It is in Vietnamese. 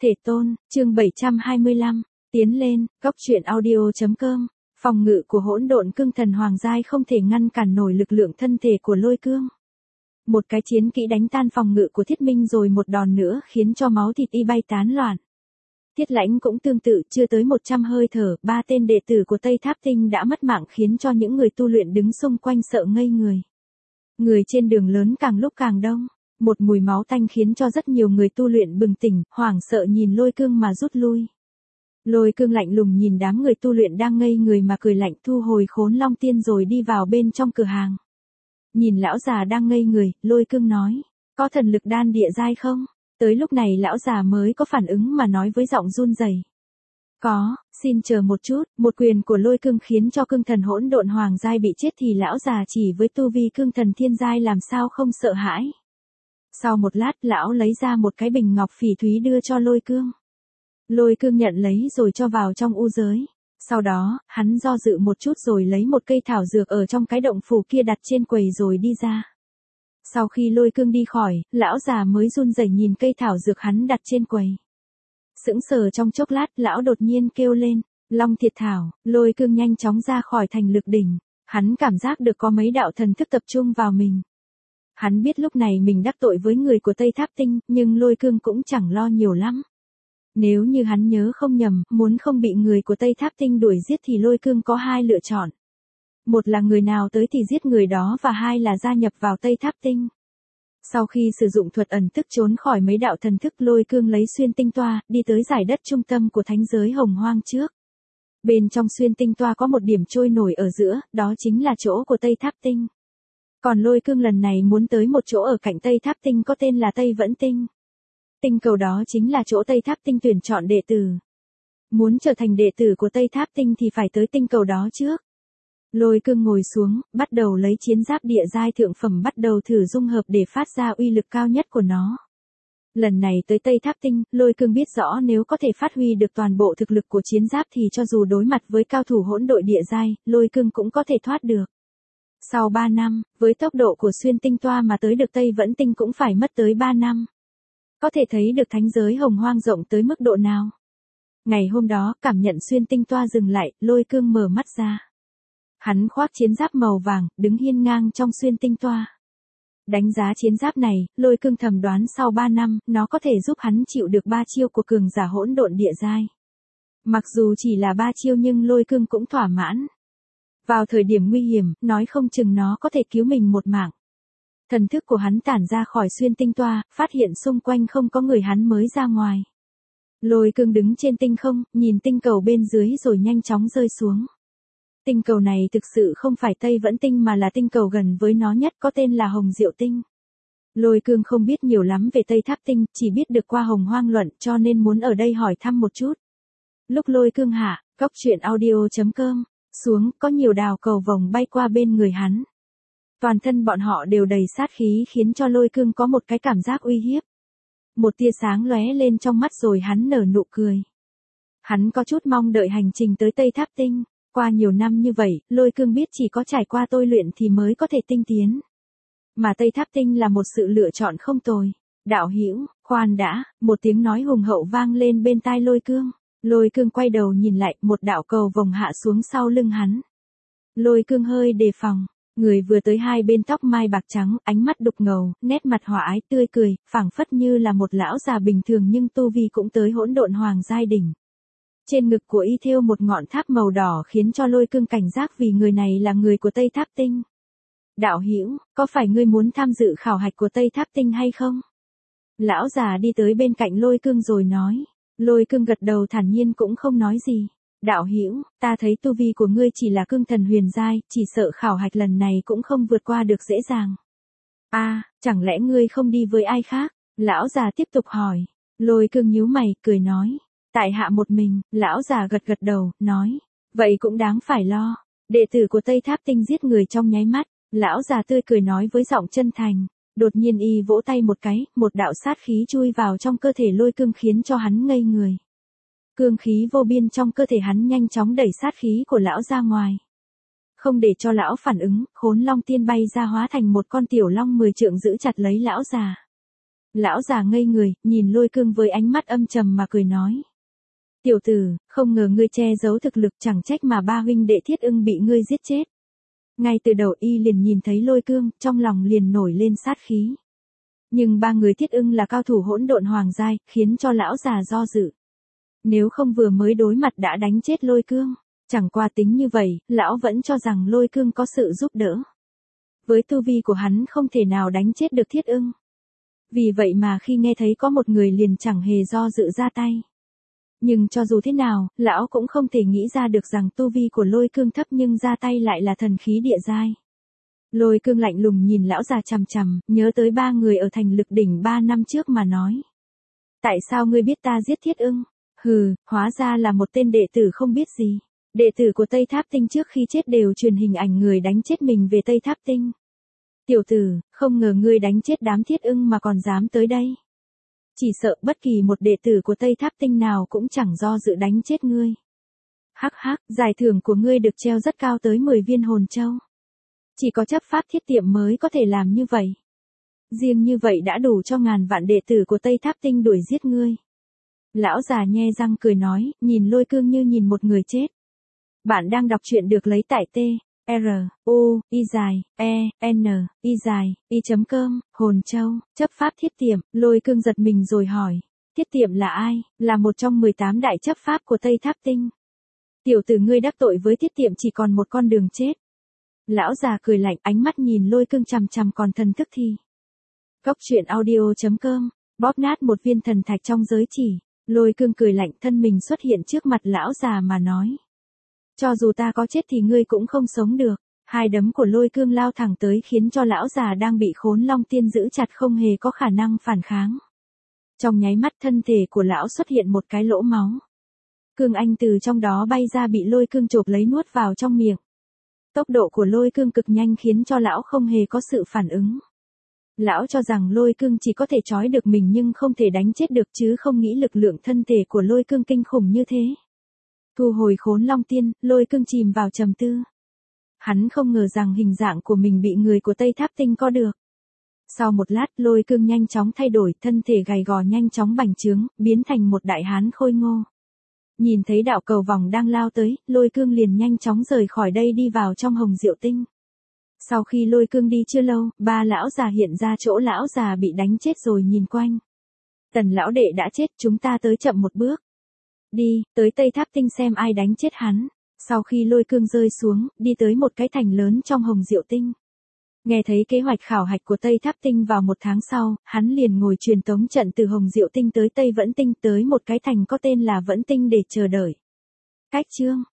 Thể tôn, chương 725, tiến lên, góc truyện audio.com, phòng ngự của hỗn độn cương thần hoàng giai không thể ngăn cản nổi lực lượng thân thể của lôi cương. Một cái chiến kỹ đánh tan phòng ngự của Thiết Minh rồi một đòn nữa khiến cho máu thịt y bay tán loạn. Thiết Lãnh cũng tương tự, chưa tới 100 hơi thở, 3 tên đệ tử của Tây Tháp Tinh đã mất mạng khiến cho những người tu luyện đứng xung quanh sợ ngây người. Người trên đường lớn càng lúc càng đông. Một mùi máu tanh khiến cho rất nhiều người tu luyện bừng tỉnh, hoảng sợ nhìn lôi cương mà rút lui. Lôi cương lạnh lùng nhìn đám người tu luyện đang ngây người mà cười lạnh, thu hồi khốn long tiên rồi đi vào bên trong cửa hàng. Nhìn lão già đang ngây người, lôi cương nói, có thần lực đan địa giai không? Tới lúc này lão già mới có phản ứng mà nói với giọng run rẩy. Có, xin chờ một chút. Một quyền của lôi cương khiến cho cương thần hỗn độn hoàng giai bị chết thì lão già chỉ với tu vi cương thần thiên giai làm sao không sợ hãi. Sau một lát lão lấy ra một cái bình ngọc phỉ thúy đưa cho lôi cương. Lôi cương nhận lấy rồi cho vào trong u giới. Sau đó, hắn do dự một chút rồi lấy một cây thảo dược ở trong cái động phủ kia đặt trên quầy rồi đi ra. Sau khi lôi cương đi khỏi, lão già mới run rẩy nhìn cây thảo dược hắn đặt trên quầy. Sững sờ trong chốc lát, lão đột nhiên kêu lên, Long Thiệt Thảo. Lôi cương nhanh chóng ra khỏi thành lực đỉnh. Hắn cảm giác được có mấy đạo thần thức tập trung vào mình. Hắn biết lúc này mình đắc tội với người của Tây Tháp Tinh, nhưng lôi cương cũng chẳng lo nhiều lắm. Nếu như hắn nhớ không nhầm, muốn không bị người của Tây Tháp Tinh đuổi giết thì lôi cương có hai lựa chọn. Một là người nào tới thì giết người đó và hai là gia nhập vào Tây Tháp Tinh. Sau khi sử dụng thuật ẩn thức trốn khỏi mấy đạo thần thức, lôi cương lấy xuyên tinh toa, đi tới giải đất trung tâm của thánh giới hồng hoang trước. Bên trong xuyên tinh toa có một điểm trôi nổi ở giữa, đó chính là chỗ của Tây Tháp Tinh. Còn lôi cương lần này muốn tới một chỗ ở cạnh Tây Tháp Tinh có tên là Tây Vẫn Tinh. Tinh cầu đó chính là chỗ Tây Tháp Tinh tuyển chọn đệ tử. Muốn trở thành đệ tử của Tây Tháp Tinh thì phải tới tinh cầu đó trước. Lôi cương ngồi xuống, bắt đầu lấy chiến giáp địa giai thượng phẩm bắt đầu thử dung hợp để phát ra uy lực cao nhất của nó. Lần này tới Tây Tháp Tinh, lôi cương biết rõ nếu có thể phát huy được toàn bộ thực lực của chiến giáp thì cho dù đối mặt với cao thủ hỗn độn địa giai, lôi cương cũng có thể thoát được. Sau 3 năm, với tốc độ của xuyên tinh toa mà tới được Tây Vẫn Tinh cũng phải mất tới 3 năm. Có thể thấy được thánh giới hồng hoang rộng tới mức độ nào. Ngày hôm đó, cảm nhận xuyên tinh toa dừng lại, lôi cương mở mắt ra. Hắn khoác chiến giáp màu vàng, đứng hiên ngang trong xuyên tinh toa. Đánh giá chiến giáp này, lôi cương thầm đoán sau 3 năm, nó có thể giúp hắn chịu được 3 chiêu của cường giả hỗn độn địa giai. Mặc dù chỉ là 3 chiêu nhưng lôi cương cũng thỏa mãn. Vào thời điểm nguy hiểm, nói không chừng nó có thể cứu mình một mạng. Thần thức của hắn tản ra khỏi xuyên tinh toa, phát hiện xung quanh không có người hắn mới ra ngoài. Lôi cương đứng trên tinh không, nhìn tinh cầu bên dưới rồi nhanh chóng rơi xuống. Tinh cầu này thực sự không phải Tây Vẫn Tinh mà là tinh cầu gần với nó nhất có tên là Hồng Diệu Tinh. Lôi cương không biết nhiều lắm về Tây Tháp Tinh, chỉ biết được qua Hồng Hoang Luận cho nên muốn ở đây hỏi thăm một chút. Lúc lôi cương hạ, góc truyện audio.com, xuống, có nhiều đào cầu vồng bay qua bên người hắn. Toàn thân bọn họ đều đầy sát khí khiến cho lôi cương có một cái cảm giác uy hiếp. Một tia sáng lóe lên trong mắt rồi hắn nở nụ cười. Hắn có chút mong đợi hành trình tới Tây Tháp Tinh. Qua nhiều năm như vậy, lôi cương biết chỉ có trải qua tôi luyện thì mới có thể tinh tiến. Mà Tây Tháp Tinh là một sự lựa chọn không tồi. Đạo hữu, khoan đã, một tiếng nói hùng hậu vang lên bên tai lôi cương. Lôi cương quay đầu nhìn lại, một đạo cầu vồng hạ xuống sau lưng hắn. Lôi cương hơi đề phòng. Người vừa tới hai bên tóc mai bạc trắng, ánh mắt đục ngầu, nét mặt hòa ái tươi cười, phảng phất như là một lão già bình thường nhưng tu vi cũng tới hỗn độn hoàng giai đỉnh. Trên ngực của y thêu một ngọn tháp màu đỏ khiến cho lôi cương cảnh giác vì người này là người của Tây Tháp Tinh. Đạo hữu, có phải ngươi muốn tham dự khảo hạch của Tây Tháp Tinh hay không? Lão già đi tới bên cạnh lôi cương rồi nói. Lôi cương gật đầu thản nhiên cũng không nói gì. Đạo hữu, ta thấy tu vi của ngươi chỉ là cương thần huyền giai, chỉ sợ khảo hạch lần này cũng không vượt qua được dễ dàng. Chẳng lẽ ngươi không đi với ai khác? Lão già tiếp tục hỏi. Lôi cương nhíu mày, cười nói. Tại hạ một mình. Lão già gật gật đầu, nói. Vậy cũng đáng phải lo. Đệ tử của Tây Tháp Tinh giết người trong nháy mắt. Lão già tươi cười nói với giọng chân thành. Đột nhiên y vỗ tay một cái, một đạo sát khí chui vào trong cơ thể lôi cương khiến cho hắn ngây người. Cương khí vô biên trong cơ thể hắn nhanh chóng đẩy sát khí của lão ra ngoài. Không để cho lão phản ứng, khốn long tiên bay ra hóa thành một con tiểu long 10 trượng giữ chặt lấy lão già. Lão già ngây người, nhìn Lôi Cương với ánh mắt âm trầm mà cười nói. Tiểu tử, không ngờ ngươi che giấu thực lực, chẳng trách mà ba huynh đệ Thiết Ưng bị ngươi giết chết. Ngay từ đầu y liền nhìn thấy Lôi Cương, trong lòng liền nổi lên sát khí. Nhưng ba người Thiết Ưng là cao thủ hỗn độn hoàng giai, khiến cho lão già do dự. Nếu không vừa mới đối mặt đã đánh chết Lôi Cương, chẳng qua tính như vậy, lão vẫn cho rằng Lôi Cương có sự giúp đỡ. Với tu vi của hắn không thể nào đánh chết được Thiết Ưng. Vì vậy mà khi nghe thấy có một người liền chẳng hề do dự ra tay. Nhưng cho dù thế nào, lão cũng không thể nghĩ ra được rằng tu vi của Lôi Cương thấp nhưng ra tay lại là thần khí địa giai. Lôi Cương lạnh lùng nhìn lão già chằm chằm, nhớ tới ba người ở thành Lực Đỉnh 3 năm trước mà nói. Tại sao ngươi biết ta giết Thiết Ưng? Hừ, hóa ra là một tên đệ tử không biết gì. Đệ tử của Tây Tháp Tinh trước khi chết đều truyền hình ảnh người đánh chết mình về Tây Tháp Tinh. Tiểu tử, không ngờ ngươi đánh chết đám Thiết Ưng mà còn dám tới đây. Chỉ sợ bất kỳ một đệ tử của Tây Tháp Tinh nào cũng chẳng do dự đánh chết ngươi. Hắc hắc, giải thưởng của ngươi được treo rất cao tới 10 viên hồn châu. Chỉ có chấp pháp thiết tiệm mới có thể làm như vậy. Riêng như vậy đã đủ cho ngàn vạn đệ tử của Tây Tháp Tinh đuổi giết ngươi. Lão già nhe răng cười nói, nhìn Lôi Cương như nhìn một người chết. Bạn đang đọc truyện được lấy tại truyenI.com, hồn châu, chấp pháp thiết tiệm. Lôi Cương giật mình rồi hỏi, thiết tiệm là ai? Là một trong 18 đại chấp pháp của Tây Tháp Tinh. Tiểu tử ngươi đắc tội với thiết tiệm chỉ còn một con đường chết. Lão già cười lạnh, ánh mắt nhìn Lôi Cương chằm chằm còn thần thức thì. Góc truyện audio.com, bóp nát một viên thần thạch trong giới chỉ. Lôi Cương cười lạnh, thân mình xuất hiện trước mặt lão già mà nói. Cho dù ta có chết thì ngươi cũng không sống được. Hai đấm của Lôi Cương lao thẳng tới khiến cho lão già đang bị Khốn Long Tiên giữ chặt không hề có khả năng phản kháng. Trong nháy mắt thân thể của lão xuất hiện một cái lỗ máu. Cương Anh từ trong đó bay ra bị Lôi Cương chộp lấy nuốt vào trong miệng. Tốc độ của Lôi Cương cực nhanh khiến cho lão không hề có sự phản ứng. Lão cho rằng Lôi Cương chỉ có thể trói được mình nhưng không thể đánh chết được chứ không nghĩ lực lượng thân thể của Lôi Cương kinh khủng như thế. Thu hồi Khốn Long Tiên, Lôi Cương chìm vào trầm tư. Hắn không ngờ rằng hình dạng của mình bị người của Tây Tháp Tinh có được. Sau một lát, Lôi Cương nhanh chóng thay đổi, thân thể gầy gò nhanh chóng bành trướng, biến thành một đại hán khôi ngô. Nhìn thấy đạo cầu vòng đang lao tới, Lôi Cương liền nhanh chóng rời khỏi đây đi vào trong Hồng Diệu Tinh. Sau khi Lôi Cương đi chưa lâu, ba lão già hiện ra chỗ lão già bị đánh chết rồi nhìn quanh. Tần lão đệ đã chết, chúng ta tới chậm một bước. Đi, tới Tây Tháp Tinh xem ai đánh chết hắn. Sau khi Lôi Cương rơi xuống, đi tới một cái thành lớn trong Hồng Diệu Tinh. Nghe thấy kế hoạch khảo hạch của Tây Tháp Tinh vào một tháng sau, hắn liền ngồi truyền tống trận từ Hồng Diệu Tinh tới Tây Vẫn Tinh tới một cái thành có tên là Vẫn Tinh để chờ đợi. Cách chương